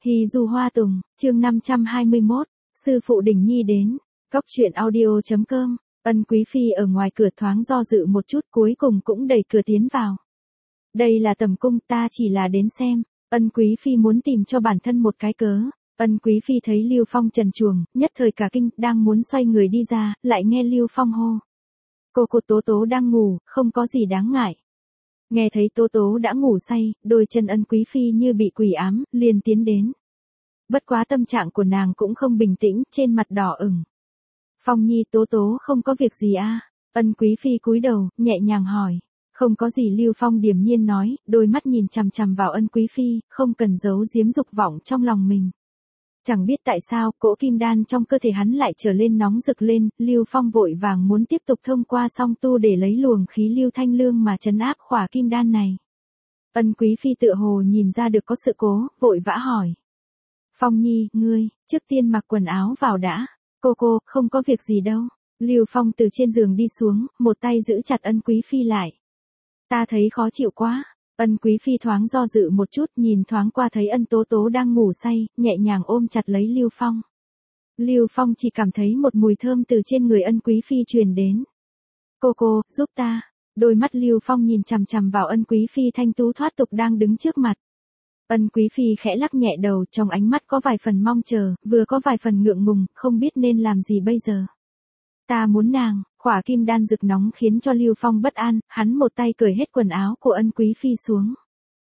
Hì dù hoa tùng, chương 521, sư phụ Đình Nhi đến, Cóc truyện audio.com, Ân Quý Phi ở ngoài cửa thoáng do dự một chút cuối cùng cũng đẩy cửa tiến vào. Đây là tầm cung, ta chỉ là đến xem. Ân Quý Phi muốn tìm cho bản thân một cái cớ. Ân Quý Phi thấy Lưu Phong trần truồng, nhất thời cả kinh, đang muốn xoay người đi ra, lại nghe Lưu Phong hô. Cô Tố Tố đang ngủ, không có gì đáng ngại. Nghe thấy Tố Tố đã ngủ say, đôi chân Ân Quý Phi như bị quỷ ám, liền tiến đến. Bất quá tâm trạng của nàng cũng không bình tĩnh, trên mặt đỏ ửng. Phong Nhi, Tố Tố không có việc gì à? Ân Quý Phi cúi đầu, nhẹ nhàng hỏi. Không có gì, Lưu Phong điềm nhiên nói, đôi mắt nhìn chằm chằm vào Ân Quý Phi, không cần giấu giếm dục vọng trong lòng mình. Chẳng biết tại sao, cỗ kim đan trong cơ thể hắn lại trở lên nóng rực lên, Lưu Phong vội vàng muốn tiếp tục thông qua song tu để lấy luồng khí lưu thanh lương mà trấn áp khỏa kim đan này. Ân Quý Phi tựa hồ nhìn ra được có sự cố, vội vã hỏi. Phong Nhi, ngươi, trước tiên mặc quần áo vào đã. Cô, không có việc gì đâu. Lưu Phong từ trên giường đi xuống, một tay giữ chặt Ân Quý Phi lại. Ta thấy khó chịu quá. Ân Quý Phi thoáng do dự một chút, nhìn thoáng qua thấy Ân Tố Tố đang ngủ say, nhẹ nhàng ôm chặt lấy Lưu Phong. Lưu Phong chỉ cảm thấy một mùi thơm từ trên người Ân Quý Phi truyền đến. Cô, giúp ta. Đôi mắt Lưu Phong nhìn chằm chằm vào Ân Quý Phi thanh tú thoát tục đang đứng trước mặt. Ân Quý Phi khẽ lắc nhẹ đầu, trong ánh mắt có vài phần mong chờ, vừa có vài phần ngượng ngùng, không biết nên làm gì bây giờ. Ta muốn nàng. Khỏa kim đan rực nóng khiến cho Lưu Phong bất an, hắn một tay cởi hết quần áo của Ân Quý Phi xuống.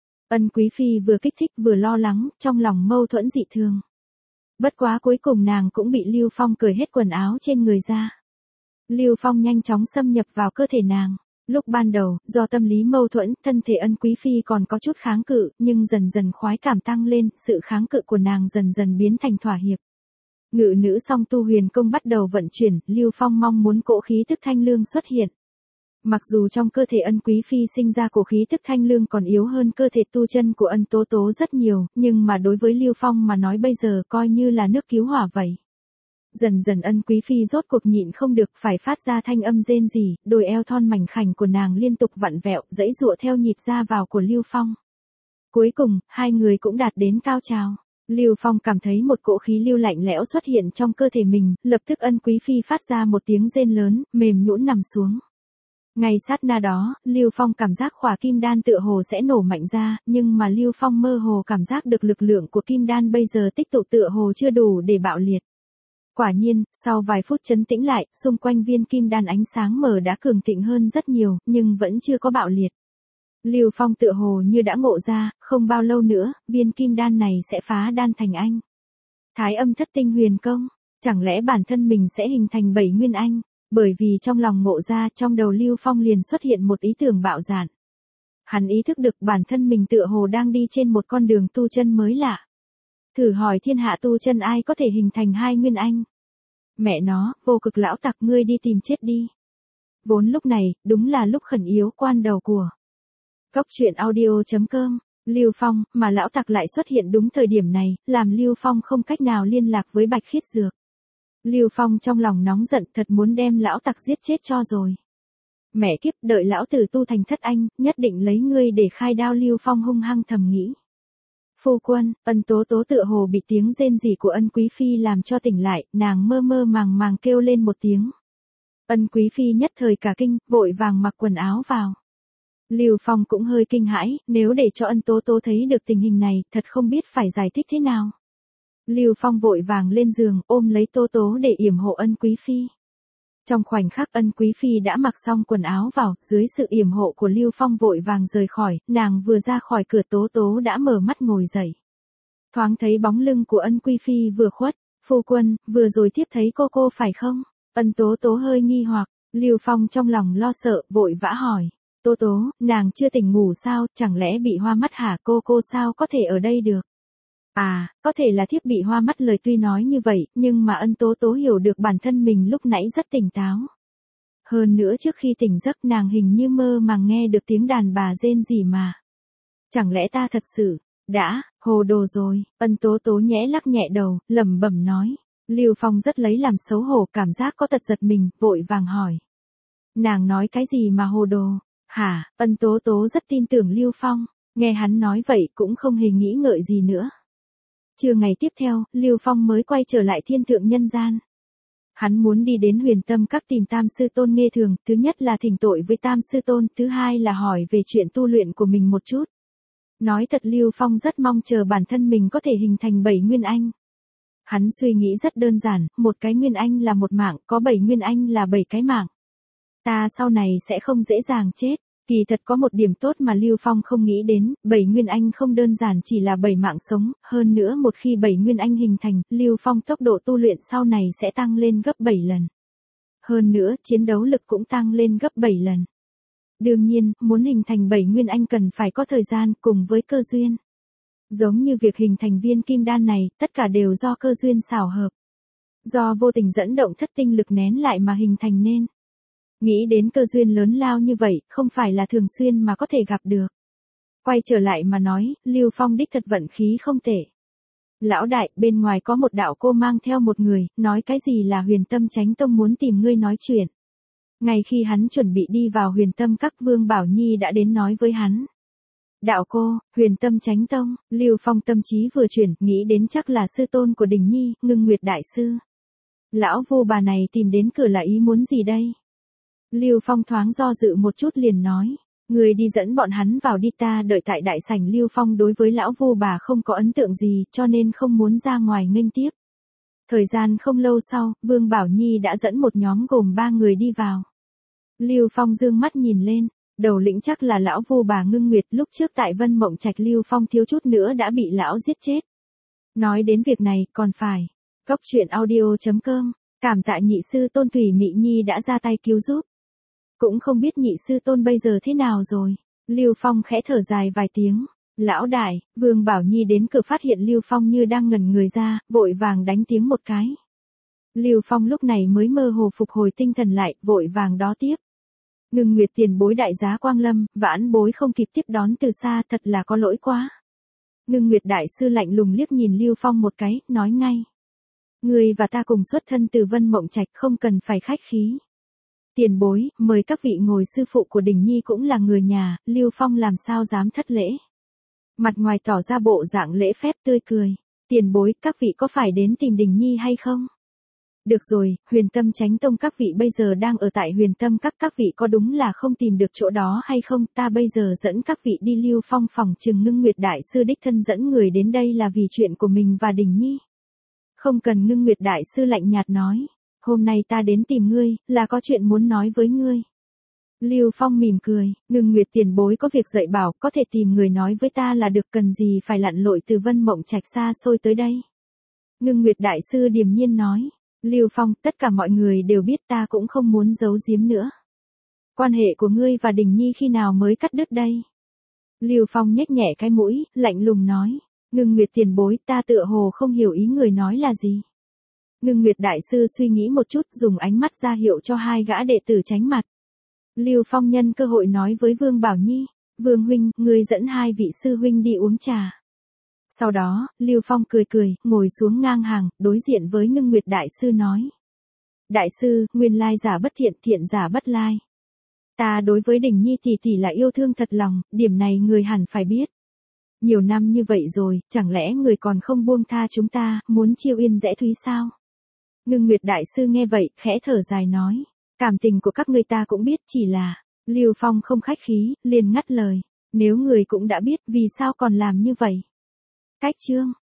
Ân Quý Phi vừa kích thích vừa lo lắng, trong lòng mâu thuẫn dị thường. Bất quá cuối cùng nàng cũng bị Lưu Phong cởi hết quần áo trên người ra. Lưu Phong nhanh chóng xâm nhập vào cơ thể nàng. Lúc ban đầu, do tâm lý mâu thuẫn, thân thể Ân Quý Phi còn có chút kháng cự, nhưng dần dần khoái cảm tăng lên, sự kháng cự của nàng dần dần biến thành thỏa hiệp. Ngự nữ song tu huyền công bắt đầu vận chuyển, Lưu Phong mong muốn cỗ khí tức thanh lương xuất hiện. Mặc dù trong cơ thể Ân Quý Phi sinh ra cỗ khí tức thanh lương còn yếu hơn cơ thể tu chân của Ân Tố Tố rất nhiều, nhưng mà đối với Lưu Phong mà nói bây giờ coi như là nước cứu hỏa vậy. Dần dần Ân Quý Phi rốt cuộc nhịn không được phải phát ra thanh âm rên rỉ, đôi eo thon mảnh khảnh của nàng liên tục vặn vẹo, giãy giụa theo nhịp ra vào của Lưu Phong. Cuối cùng, hai người cũng đạt đến cao trào. Lưu Phong cảm thấy một cỗ khí lưu lạnh lẽo xuất hiện trong cơ thể mình, lập tức Ân Quý Phi phát ra một tiếng rên lớn, mềm nhũn nằm xuống. Ngay sát na đó, Lưu Phong cảm giác khỏa kim đan tựa hồ sẽ nổ mạnh ra, nhưng mà Lưu Phong mơ hồ cảm giác được lực lượng của kim đan bây giờ tích tụ tựa hồ chưa đủ để bạo liệt. Quả nhiên, sau vài phút trấn tĩnh lại, xung quanh viên kim đan ánh sáng mờ đã cường thịnh hơn rất nhiều, nhưng vẫn chưa có bạo liệt. Lưu Phong tựa hồ như đã ngộ ra, không bao lâu nữa, viên kim đan này sẽ phá đan thành anh. Thái âm thất tinh huyền công, chẳng lẽ bản thân mình sẽ hình thành 7 nguyên anh? Bởi vì trong lòng ngộ ra, trong đầu Lưu Phong liền xuất hiện một ý tưởng bạo dạn. Hắn ý thức được bản thân mình tựa hồ đang đi trên một con đường tu chân mới lạ. Thử hỏi thiên hạ tu chân ai có thể hình thành 2 nguyên anh? Mẹ nó, vô cực lão tặc, ngươi đi tìm chết đi. Vốn lúc này, đúng là lúc khẩn yếu quan đầu của Cóc truyện audio.com, Lưu Phong, mà lão tặc lại xuất hiện đúng thời điểm này, làm Lưu Phong không cách nào liên lạc với Bạch Khiết Dược. Lưu Phong trong lòng nóng giận, thật muốn đem lão tặc giết chết cho rồi. Mẹ kiếp, đợi lão tử tu thành thất anh, nhất định lấy ngươi để khai đao. Lưu Phong hung hăng thầm nghĩ. Phu quân, Ân Tố Tố tựa hồ bị tiếng rên rỉ của Ân Quý Phi làm cho tỉnh lại, nàng mơ mơ màng màng kêu lên một tiếng. Ân Quý Phi nhất thời cả kinh, vội vàng mặc quần áo vào. Lưu Phong cũng hơi kinh hãi, nếu để cho Ân Tố Tố thấy được tình hình này, thật không biết phải giải thích thế nào. Lưu Phong vội vàng lên giường, ôm lấy Tố Tố để yểm hộ Ân Quý Phi. Trong khoảnh khắc Ân Quý Phi đã mặc xong quần áo vào, dưới sự yểm hộ của Lưu Phong vội vàng rời khỏi, nàng vừa ra khỏi cửa Tố Tố đã mở mắt ngồi dậy. Thoáng thấy bóng lưng của Ân Quý Phi vừa khuất, phu quân, vừa rồi tiếp thấy cô phải không? Ân Tố Tố hơi nghi hoặc, Lưu Phong trong lòng lo sợ, vội vã hỏi. Tố Tố, nàng chưa tỉnh ngủ sao, chẳng lẽ bị hoa mắt hả? Cô sao có thể ở đây được? À, có thể là thiếp bị hoa mắt. Lời tuy nói như vậy, nhưng mà Ân Tố Tố hiểu được bản thân mình lúc nãy rất tỉnh táo. Hơn nữa trước khi tỉnh giấc nàng hình như mơ màng nghe được tiếng đàn bà rên rỉ mà. Chẳng lẽ ta thật sự, đã, hồ đồ rồi. Ân Tố Tố nhẽ lắc nhẹ đầu, lẩm bẩm nói. Lưu Phong rất lấy làm xấu hổ, cảm giác có tật giật mình, vội vàng hỏi. Nàng nói cái gì mà hồ đồ? Hả? Ân Tố Tố rất tin tưởng Lưu Phong, nghe hắn nói vậy cũng không hề nghĩ ngợi gì nữa. Trưa ngày tiếp theo, Lưu Phong mới quay trở lại thiên thượng nhân gian. Hắn muốn đi đến Huyền Tâm Các tìm Tam Sư Tôn Nghê Thường, thứ nhất là thỉnh tội với Tam Sư Tôn, thứ hai là hỏi về chuyện tu luyện của mình một chút. Nói thật Lưu Phong rất mong chờ bản thân mình có thể hình thành 7 Nguyên Anh. Hắn suy nghĩ rất đơn giản, một cái Nguyên Anh là một mạng, có 7 Nguyên Anh là 7 cái mạng. Ta sau này sẽ không dễ dàng chết. Kỳ thật có một điểm tốt mà Lưu Phong không nghĩ đến, 7 Nguyên Anh không đơn giản chỉ là 7 mạng sống, hơn nữa một khi 7 Nguyên Anh hình thành, Lưu Phong tốc độ tu luyện sau này sẽ tăng lên gấp 7 lần. Hơn nữa, chiến đấu lực cũng tăng lên gấp 7 lần. Đương nhiên, muốn hình thành 7 Nguyên Anh cần phải có thời gian cùng với cơ duyên. Giống như việc hình thành viên kim đan này, tất cả đều do cơ duyên xảo hợp. Do vô tình dẫn động thất tinh lực nén lại mà hình thành nên. Nghĩ đến cơ duyên lớn lao như vậy, không phải là thường xuyên mà có thể gặp được. Quay trở lại mà nói, Lưu Phong đích thật vận khí không tệ. Lão đại, bên ngoài có một đạo cô mang theo một người, nói cái gì là Huyền Tâm Chánh Tông muốn tìm ngươi nói chuyện. Ngay khi hắn chuẩn bị đi vào Huyền Tâm Các, Vương Bảo Nhi đã đến nói với hắn. Đạo cô, Huyền Tâm Chánh Tông, Lưu Phong tâm trí vừa chuyển, nghĩ đến chắc là sư tôn của Đình Nhi, Ngưng Nguyệt Đại Sư. Lão Vu bà này tìm đến cửa là ý muốn gì đây? Lưu Phong thoáng do dự một chút liền nói, người đi dẫn bọn hắn vào đi, ta đợi tại đại sảnh. Lưu Phong đối với lão Vu bà không có ấn tượng gì, cho nên không muốn ra ngoài nghênh tiếp. Thời gian không lâu sau, Vương Bảo Nhi đã dẫn một nhóm gồm 3 người đi vào. Lưu Phong dương mắt nhìn lên, đầu lĩnh chắc là lão Vu bà Ngưng Nguyệt, lúc trước tại Vân Mộng Trạch Lưu Phong thiếu chút nữa đã bị lão giết chết. Nói đến việc này, còn phải. Cốc truyện audio.com, cảm tạ nhị sư tôn Thủy Mị Nhi đã ra tay cứu giúp. Cũng không biết nhị sư tôn bây giờ thế nào rồi. Lưu Phong khẽ thở dài vài tiếng. Lão đại, Vương Bảo Nhi đến cửa phát hiện Lưu Phong như đang ngẩn người ra, vội vàng đánh tiếng một cái. Lưu Phong lúc này mới mơ hồ phục hồi tinh thần lại, vội vàng đó tiếp. Ngưng Nguyệt tiền bối đại giá Quang Lâm, vãn bối không kịp tiếp đón từ xa, thật là có lỗi quá. Ngưng Nguyệt đại sư lạnh lùng liếc nhìn Lưu Phong một cái, nói ngay. Người và ta cùng xuất thân từ Vân Mộng Trạch, không cần phải khách khí. Tiền bối, mời các vị ngồi, sư phụ của Đình Nhi cũng là người nhà, Lưu Phong làm sao dám thất lễ. Mặt ngoài tỏ ra bộ dạng lễ phép tươi cười. Tiền bối, các vị có phải đến tìm Đình Nhi hay không? Được rồi, Huyền Tâm Chánh Tông các vị bây giờ đang ở tại Huyền Tâm các vị có đúng là không tìm được chỗ đó hay không? Ta bây giờ dẫn các vị đi. Lưu Phong phòng trừng Ngưng Nguyệt đại sư đích thân dẫn người đến đây là vì chuyện của mình và Đình Nhi. Không cần. Ngưng Nguyệt đại sư lạnh nhạt nói. Hôm nay ta đến tìm ngươi, là có chuyện muốn nói với ngươi. Lưu Phong mỉm cười, Ngưng Nguyệt tiền bối có việc dạy bảo, có thể tìm người nói với ta là được, cần gì phải lặn lội từ Vân Mộng Trạch xa xôi tới đây. Ngưng Nguyệt đại sư điềm nhiên nói, Lưu Phong, tất cả mọi người đều biết, ta cũng không muốn giấu giếm nữa. Quan hệ của ngươi và Đình Nhi khi nào mới cắt đứt đây? Lưu Phong nhếch nhẹ cái mũi, lạnh lùng nói, Ngưng Nguyệt tiền bối, ta tựa hồ không hiểu ý người nói là gì. Ngưng Nguyệt đại sư suy nghĩ một chút, dùng ánh mắt ra hiệu cho 2 gã đệ tử tránh mặt. Lưu Phong nhân cơ hội nói với Vương Bảo Nhi, Vương huynh, ngươi dẫn 2 vị sư huynh đi uống trà. Sau đó, Lưu Phong cười cười, ngồi xuống ngang hàng, đối diện với Ngưng Nguyệt đại sư nói. Đại sư, nguyên lai giả bất thiện, thiện giả bất lai. Ta đối với Đình Nhi tỷ tỷ là yêu thương thật lòng, điểm này người hẳn phải biết. Nhiều năm như vậy rồi, chẳng lẽ người còn không buông tha chúng ta, muốn chiêu yên rẽ thúy sao? Ngưng Nguyệt đại sư nghe vậy, khẽ thở dài nói, cảm tình của các ngươi ta cũng biết, chỉ là, Lưu Phong không khách khí, liền ngắt lời, nếu người cũng đã biết, vì sao còn làm như vậy? Cách chương